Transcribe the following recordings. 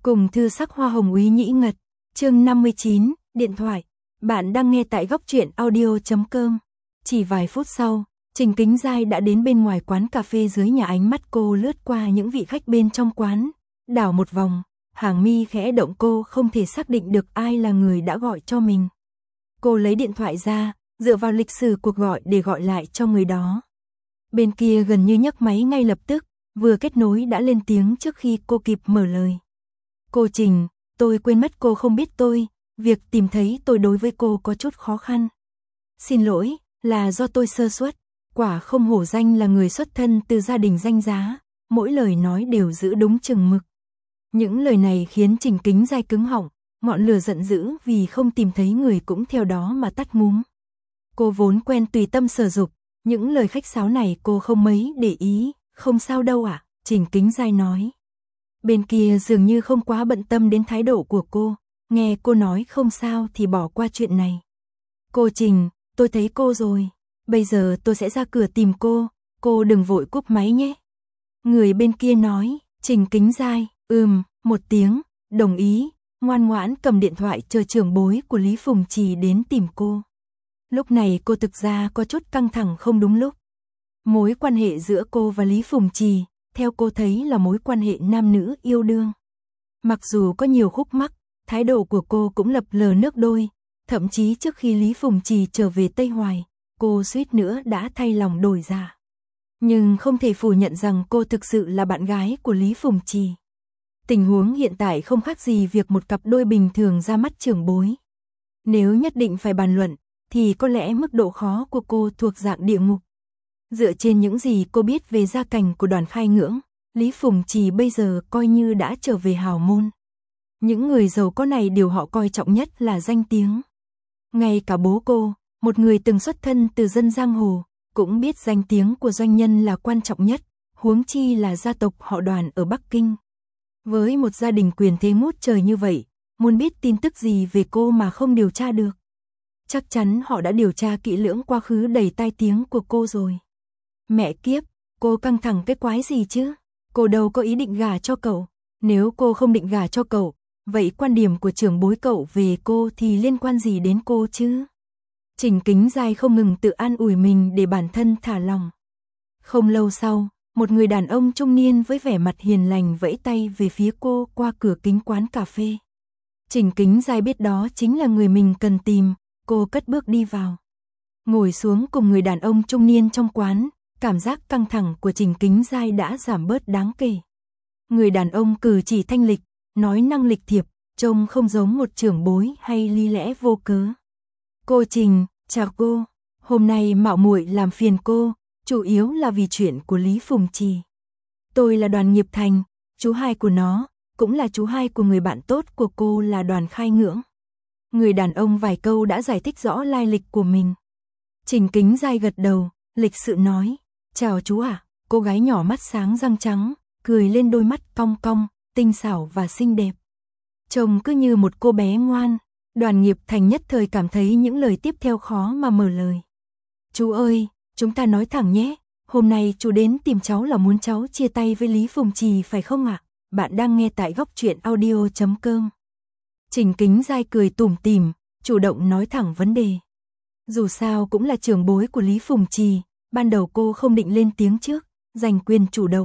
Cùng thư sắc hoa hồng úy nhĩ ngật, chương 59, điện thoại. Bạn đang nghe tại góc truyện audio.com. Chỉ vài phút sau, Trình Kính Giai đã đến bên ngoài quán cà phê dưới nhà, ánh mắt cô lướt qua những vị khách bên trong quán, đảo một vòng, hàng mi khẽ động, cô không thể xác định được ai là người đã gọi cho mình. Cô lấy điện thoại ra, dựa vào lịch sử cuộc gọi để gọi lại cho người đó. Bên kia gần như nhấc máy ngay lập tức, vừa kết nối đã lên tiếng trước khi cô kịp mở lời. Cô Trình, tôi quên mất cô không biết tôi, việc tìm thấy tôi đối với cô có chút khó khăn. Xin lỗi, là do tôi sơ suất, quả không hổ danh là người xuất thân từ gia đình danh giá, mỗi lời nói đều giữ đúng chừng mực. Những lời này khiến Trình Kính Giai cứng họng, ngọn lửa giận dữ vì không tìm thấy người cũng theo đó mà tắt ngúm. Cô vốn quen tùy tâm sở dục, những lời khách sáo này cô không mấy để ý. Không sao đâu ạ, Trình Kính Giai nói. Bên kia dường như không quá bận tâm đến thái độ của cô, nghe cô nói không sao thì bỏ qua chuyện này. Cô Trình, tôi thấy cô rồi, bây giờ tôi sẽ ra cửa tìm cô đừng vội cúp máy nhé. Người bên kia nói. Trình Kính Giai, một tiếng, đồng ý, ngoan ngoãn cầm điện thoại chờ trưởng bối của Lý Phùng Trì đến tìm cô. Lúc này cô thực ra có chút căng thẳng không đúng lúc. Mối quan hệ giữa cô và Lý Phùng Trì, theo cô thấy là mối quan hệ nam nữ yêu đương. Mặc dù có nhiều khúc mắc, thái độ của cô cũng lập lờ nước đôi, thậm chí trước khi Lý Phùng Trì trở về Tây Hoài, cô suýt nữa đã thay lòng đổi dạ. Nhưng không thể phủ nhận rằng cô thực sự là bạn gái của Lý Phùng Trì. Tình huống hiện tại không khác gì việc một cặp đôi bình thường ra mắt trưởng bối. Nếu nhất định phải bàn luận, thì có lẽ mức độ khó của cô thuộc dạng địa ngục. Dựa trên những gì cô biết về gia cảnh của Đoàn Khai Ngưỡng, Lý Phùng Trì bây giờ coi như đã trở về hào môn. Những người giàu có này điều họ coi trọng nhất là danh tiếng. Ngay cả bố cô, một người từng xuất thân từ dân giang hồ, cũng biết danh tiếng của doanh nhân là quan trọng nhất, huống chi là gia tộc họ Đoàn ở Bắc Kinh. Với một gia đình quyền thế ngút trời như vậy, muốn biết tin tức gì về cô mà không điều tra được. Chắc chắn họ đã điều tra kỹ lưỡng quá khứ đầy tai tiếng của cô rồi. Mẹ kiếp, cô căng thẳng cái quái gì chứ? Cô đâu có ý định gả cho cậu. Nếu cô không định gả cho cậu, vậy quan điểm của trưởng bối cậu về cô thì liên quan gì đến cô chứ? Trình Kính Giai không ngừng tự an ủi mình để bản thân thả lòng. Không lâu sau, một người đàn ông trung niên với vẻ mặt hiền lành vẫy tay về phía cô qua cửa kính quán cà phê. Trình Kính Giai biết đó chính là người mình cần tìm, cô cất bước đi vào. Ngồi xuống cùng người đàn ông trung niên trong quán, cảm giác căng thẳng của Trình Kính Giai đã giảm bớt đáng kể. Người đàn ông cử chỉ thanh lịch, nói năng lịch thiệp, trông không giống một trưởng bối hay lý lẽ vô cớ. Cô Trình, chào cô, hôm nay mạo muội làm phiền cô, chủ yếu là vì chuyện của Lý Phùng Trì. Tôi là Đoàn Nghiệp Thành, chú hai của nó, cũng là chú hai của người bạn tốt của cô là Đoàn Khai Ngưỡng. Người đàn ông vài câu đã giải thích rõ lai lịch của mình. Trình Kính Giai gật đầu, lịch sự nói, chào chú ạ. Cô gái nhỏ mắt sáng răng trắng, cười lên đôi mắt cong cong, tinh xảo và xinh đẹp. Trông cứ như một cô bé ngoan. Đoàn Nghiệp Thành nhất thời cảm thấy những lời tiếp theo khó mà mở lời. Chú ơi, chúng ta nói thẳng nhé, hôm nay chú đến tìm cháu là muốn cháu chia tay với Lý Phùng Trì phải không ạ? Bạn đang nghe tại góc truyện audio.com. Trình Kính Giai cười tủm tỉm, chủ động nói thẳng vấn đề. Dù sao cũng là trưởng bối của Lý Phùng Trì, ban đầu cô không định lên tiếng trước, giành quyền chủ động.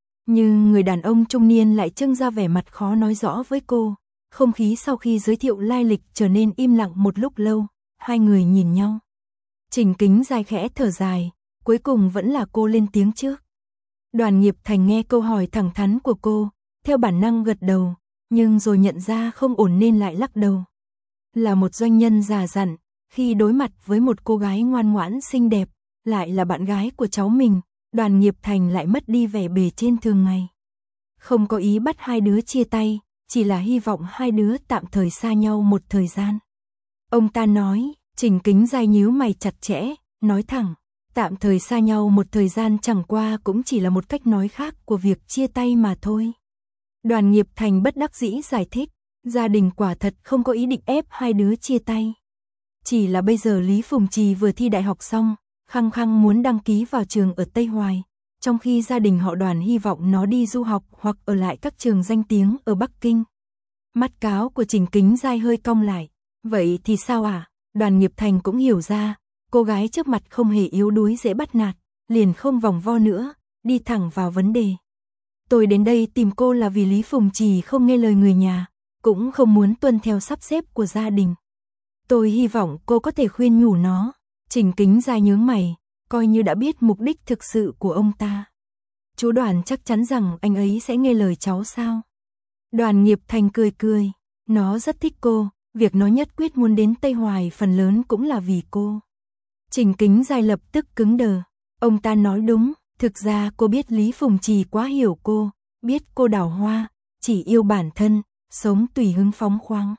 Nhưng người đàn ông trung niên lại trưng ra vẻ mặt khó nói rõ với cô. Không khí sau khi giới thiệu lai lịch trở nên im lặng một lúc lâu, hai người nhìn nhau. Trình Kính Giai khẽ thở dài, cuối cùng vẫn là cô lên tiếng trước. Đoàn Nghiệp Thành nghe câu hỏi thẳng thắn của cô, theo bản năng gật đầu, nhưng rồi nhận ra không ổn nên lại lắc đầu. Là một doanh nhân già dặn, khi đối mặt với một cô gái ngoan ngoãn xinh đẹp, lại là bạn gái của cháu mình, Đoàn Nghiệp Thành lại mất đi vẻ bề trên thường ngày. Không có ý bắt hai đứa chia tay, chỉ là hy vọng hai đứa tạm thời xa nhau một thời gian. Ông ta nói. Trình Kính Giai nhíu mày chặt chẽ, nói thẳng, tạm thời xa nhau một thời gian chẳng qua cũng chỉ là một cách nói khác của việc chia tay mà thôi. Đoàn Nghiệp Thành bất đắc dĩ giải thích, gia đình quả thật không có ý định ép hai đứa chia tay. Chỉ là bây giờ Lý Phùng Trì vừa thi đại học xong, khăng khăng muốn đăng ký vào trường ở Tây Hoài, trong khi gia đình họ Đoàn hy vọng nó đi du học hoặc ở lại các trường danh tiếng ở Bắc Kinh, Mắt cáo của Trình Kính Giai hơi cong lại. Vậy thì sao à? Đoàn Nghiệp Thành cũng hiểu ra, cô gái trước mặt không hề yếu đuối dễ bắt nạt, liền không vòng vo nữa, đi thẳng vào vấn đề. Tôi đến đây tìm cô là vì Lý Phùng Trì không nghe lời người nhà, cũng không muốn tuân theo sắp xếp của gia đình. Tôi hy vọng cô có thể khuyên nhủ nó. Trình Kính Giai nhướng mày, coi như đã biết mục đích thực sự của ông ta. Chú Đoàn chắc chắn rằng anh ấy sẽ nghe lời cháu sao? Đoàn Nghiệp Thành cười cười, nó rất thích cô, việc nó nhất quyết muốn đến Tây Hoài phần lớn cũng là vì cô. Trình Kính Giai lập tức cứng đờ, ông ta nói đúng, thực ra cô biết Lý Phùng Trì quá hiểu cô, biết cô đào hoa, chỉ yêu bản thân, sống tùy hứng phóng khoáng.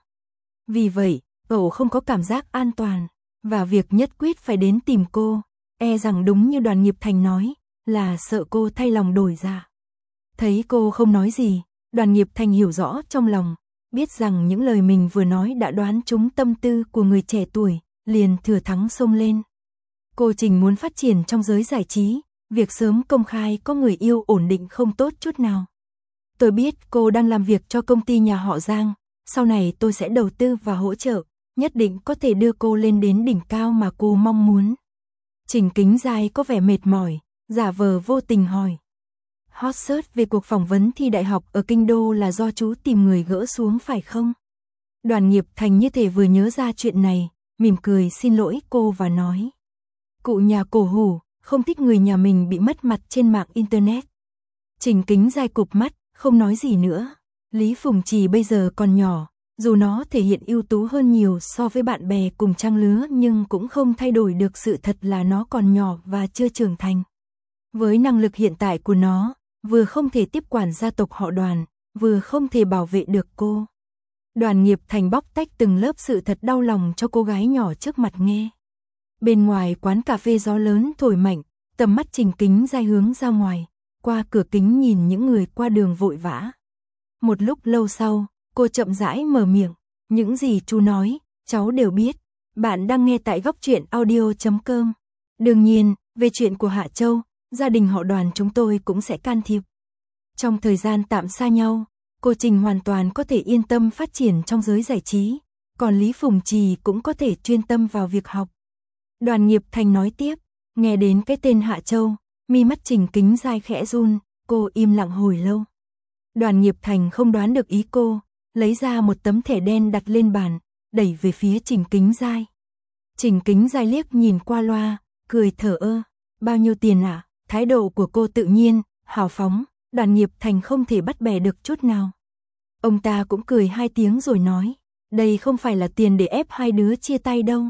Vì vậy, cậu không có cảm giác an toàn, và việc nhất quyết phải đến tìm cô, e rằng đúng như Đoàn Nghiệp Thành nói, là sợ cô thay lòng đổi dạ. Thấy cô không nói gì, Đoàn Nghiệp Thành hiểu rõ trong lòng, biết rằng những lời mình vừa nói đã đoán trúng tâm tư của người trẻ tuổi, liền thừa thắng xông lên. Cô Trình muốn phát triển trong giới giải trí, việc sớm công khai có người yêu ổn định không tốt chút nào. Tôi biết cô đang làm việc cho công ty nhà họ Giang, sau này tôi sẽ đầu tư và hỗ trợ, nhất định có thể đưa cô lên đến đỉnh cao mà cô mong muốn. Trình Kính Giai có vẻ mệt mỏi, giả vờ vô tình hỏi. Hot search về cuộc phỏng vấn thi đại học ở Kinh Đô là do chú tìm người gỡ xuống phải không? Đoàn Nghiệp Thành như thể vừa nhớ ra chuyện này, mỉm cười xin lỗi cô và nói. Cụ nhà cổ hủ, không thích người nhà mình bị mất mặt trên mạng Internet. Trình Kính Giai cụp mắt, không nói gì nữa. Lý Phùng Trì bây giờ còn nhỏ, dù nó thể hiện ưu tú hơn nhiều so với bạn bè cùng trang lứa nhưng cũng không thay đổi được sự thật là nó còn nhỏ và chưa trưởng thành. Với năng lực hiện tại của nó, vừa không thể tiếp quản gia tộc họ Đoàn, vừa không thể bảo vệ được cô. Đoàn Nghiệp Thành bóc tách từng lớp sự thật đau lòng cho cô gái nhỏ trước mặt nghe. Bên ngoài quán cà phê gió lớn thổi mạnh, tầm mắt Trình Kính Giai hướng ra ngoài, qua cửa kính nhìn những người qua đường vội vã. Một lúc lâu sau, cô chậm rãi mở miệng, những gì chú nói, cháu đều biết. Bạn đang nghe tại Góc Truyện Audio.com. Đương nhiên, về chuyện của Hạ Châu, gia đình họ Đoàn chúng tôi cũng sẽ can thiệp. Trong thời gian tạm xa nhau, cô Trình hoàn toàn có thể yên tâm phát triển trong giới giải trí, còn Lý Phùng Trì cũng có thể chuyên tâm vào việc học. Đoàn Nghiệp Thành nói tiếp, nghe đến cái tên Hạ Châu, mi mắt Trình Kính Giai khẽ run, cô im lặng hồi lâu. Đoàn Nghiệp Thành không đoán được ý cô, lấy ra một tấm thẻ đen đặt lên bàn, đẩy về phía Trình Kính Giai. Trình Kính Giai liếc nhìn qua loa, cười thở ơ, bao nhiêu tiền ạ? Thái độ của cô tự nhiên, hào phóng, Đoàn Nghiệp Thành không thể bắt bẻ được chút nào. Ông ta cũng cười hai tiếng rồi nói, đây không phải là tiền để ép hai đứa chia tay đâu.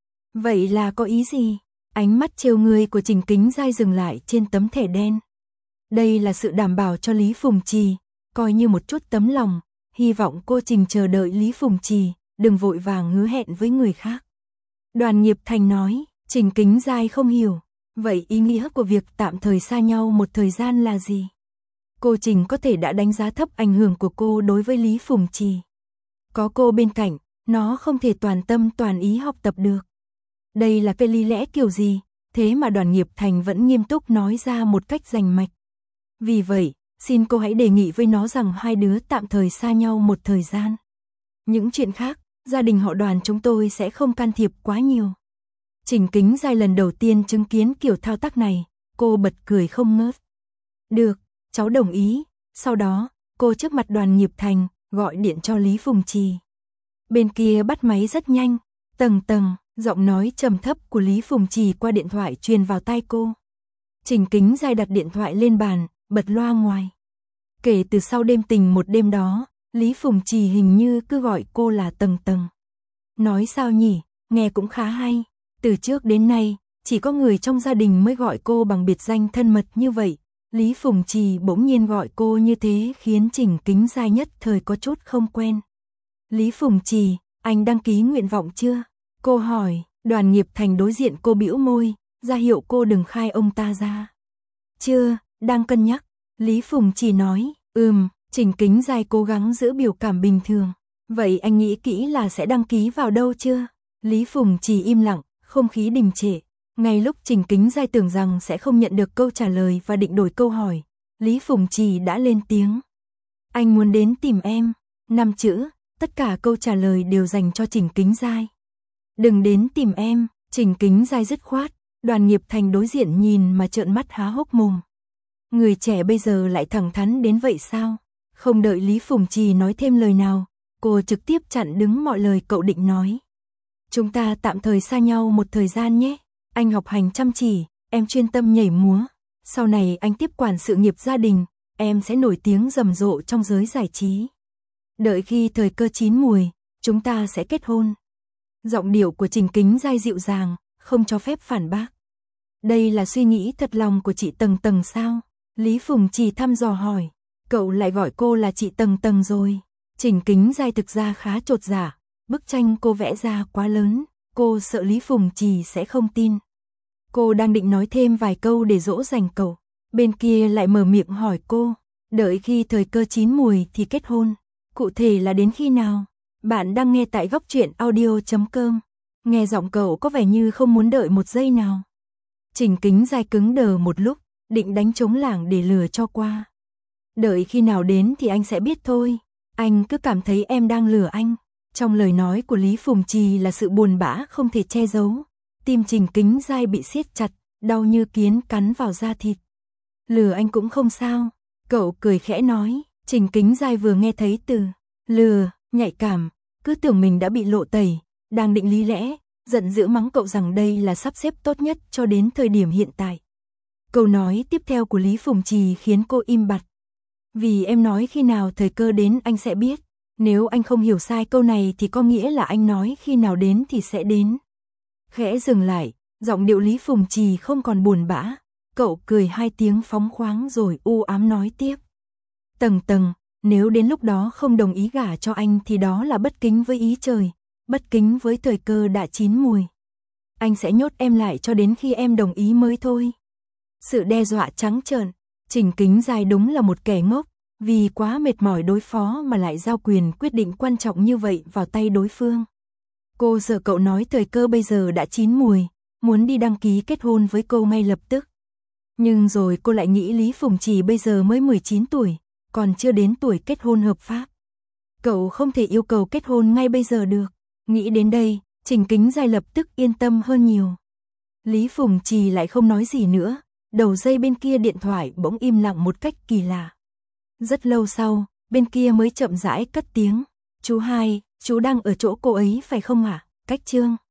Vậy là có ý gì? Ánh mắt trêu người của Trình Kính Giai dừng lại trên tấm thẻ đen. Đây là sự đảm bảo cho Lý Phùng Trì, coi như một chút tấm lòng, hy vọng cô Trình chờ đợi Lý Phùng Trì, đừng vội vàng hứa hẹn với người khác. Đoàn Nghiệp Thành nói, Trình Kính Giai không hiểu, vậy ý nghĩa của việc tạm thời xa nhau một thời gian là gì? Cô Trình có thể đã đánh giá thấp ảnh hưởng của cô đối với Lý Phùng Trì. Có cô bên cạnh, nó không thể toàn tâm toàn ý học tập được. Đây là cái lý lẽ kiểu gì, thế mà Đoàn Nghiệp Thành vẫn nghiêm túc nói ra một cách rành mạch. Vì vậy, xin cô hãy đề nghị với nó rằng hai đứa tạm thời xa nhau một thời gian. Những chuyện khác, gia đình họ Đoàn chúng tôi sẽ không can thiệp quá nhiều. Trình Kính Giai lần đầu tiên chứng kiến kiểu thao tác này, cô bật cười không ngớt. Được, cháu đồng ý. Sau đó, cô trước mặt Đoàn Nghiệp Thành, gọi điện cho Lý Phùng Trì. Bên kia bắt máy rất nhanh, tầng, giọng nói trầm thấp của Lý Phùng Trì qua điện thoại truyền vào tai cô. Trình Kính Giai đặt điện thoại lên bàn, bật loa ngoài. Kể từ sau đêm tình một đêm đó, Lý Phùng Trì hình như cứ gọi cô là Tầng. Nói sao nhỉ, nghe cũng khá hay. Từ trước đến nay, chỉ có người trong gia đình mới gọi cô bằng biệt danh thân mật như vậy. Lý Phùng Trì bỗng nhiên gọi cô như thế khiến Trình Kính Giai nhất thời có chút không quen. Lý Phùng Trì, anh đăng ký nguyện vọng chưa? Cô hỏi. Đoàn Nghiệp Thành đối diện cô bĩu môi, ra hiệu cô đừng khai ông ta ra. Chưa, đang cân nhắc. Lý Phùng Trì nói, Trình Kính Giai cố gắng giữ biểu cảm bình thường. Vậy anh nghĩ kỹ là sẽ đăng ký vào đâu chưa? Lý Phùng Trì im lặng, không khí đình trệ. Ngay lúc Trình Kính Giai tưởng rằng sẽ không nhận được câu trả lời và định đổi câu hỏi, Lý Phùng Trì đã lên tiếng. Anh muốn đến tìm em. 5 chữ, tất cả câu trả lời đều dành cho Trình Kính Giai. Đừng đến tìm em, Trình Kính Giai dứt khoát. Đoàn Nghiệp Thành đối diện nhìn mà trợn mắt há hốc mồm. Người trẻ bây giờ lại thẳng thắn đến vậy sao? Không đợi Lý Phùng Trì nói thêm lời nào, cô trực tiếp chặn đứng mọi lời cậu định nói. Chúng ta tạm thời xa nhau một thời gian nhé. Anh học hành chăm chỉ, em chuyên tâm nhảy múa. Sau này anh tiếp quản sự nghiệp gia đình, em sẽ nổi tiếng rầm rộ trong giới giải trí. Đợi khi thời cơ chín mùi, chúng ta sẽ kết hôn. Giọng điệu của Trình Kính Giai dịu dàng, không cho phép phản bác. Đây là suy nghĩ thật lòng của chị Tầng Tầng sao? Lý Phùng Trì thăm dò hỏi. Cậu lại gọi cô là chị Tầng Tầng rồi. Trình Kính Giai thực ra khá chột dạ. Bức tranh cô vẽ ra quá lớn, cô sợ Lý Phùng Trì sẽ không tin. Cô đang định nói thêm vài câu để dỗ dành cậu. Bên kia lại mở miệng hỏi cô. Đợi khi thời cơ chín mùi thì kết hôn. Cụ thể là đến khi nào? Bạn đang nghe tại Góc Truyện Audio.com. Nghe giọng cậu có vẻ như không muốn đợi một giây nào. Trình Kính Giai cứng đờ một lúc, định đánh trống lảng để lừa cho qua. Đợi khi nào đến thì anh sẽ biết thôi. Anh cứ cảm thấy em đang lừa anh. Trong lời nói của Lý Phùng Trì là sự buồn bã không thể che giấu. Tim Trình Kính Giai bị siết chặt, đau như kiến cắn vào da thịt. Lừa anh cũng không sao. Cậu cười khẽ nói. Trình Kính Giai vừa nghe thấy từ lừa, nhạy cảm, cứ tưởng mình đã bị lộ tẩy, đang định lý lẽ, giận dữ mắng cậu rằng đây là sắp xếp tốt nhất cho đến thời điểm hiện tại. Câu nói tiếp theo của Lý Phùng Trì khiến cô im bặt. Vì em nói khi nào thời cơ đến anh sẽ biết. Nếu anh không hiểu sai câu này thì có nghĩa là anh nói khi nào đến thì sẽ đến. Khẽ dừng lại, giọng điệu Lý Phùng Trì không còn buồn bã. Cậu cười hai tiếng phóng khoáng rồi u ám nói tiếp. Tầng Tầng, nếu đến lúc đó không đồng ý gả cho anh thì đó là bất kính với ý trời, bất kính với thời cơ đã chín mùi. Anh sẽ nhốt em lại cho đến khi em đồng ý mới thôi. Sự đe dọa trắng trợn, Trình Kính Giai đúng là một kẻ ngốc, vì quá mệt mỏi đối phó mà lại giao quyền quyết định quan trọng như vậy vào tay đối phương. Cô sợ cậu nói thời cơ bây giờ đã chín mùi, muốn đi đăng ký kết hôn với cô ngay lập tức. Nhưng rồi cô lại nghĩ Lý Phùng Trì bây giờ mới 19 tuổi, còn chưa đến tuổi kết hôn hợp pháp. Cậu không thể yêu cầu kết hôn ngay bây giờ được. Nghĩ đến đây, Trình Kính Giai lập tức yên tâm hơn nhiều. Lý Phùng Trì lại không nói gì nữa, đầu dây bên kia điện thoại bỗng im lặng một cách kỳ lạ. Rất lâu sau, bên kia mới chậm rãi cất tiếng. Chú Hai, chú đang ở chỗ cô ấy phải không ạ? Cách chương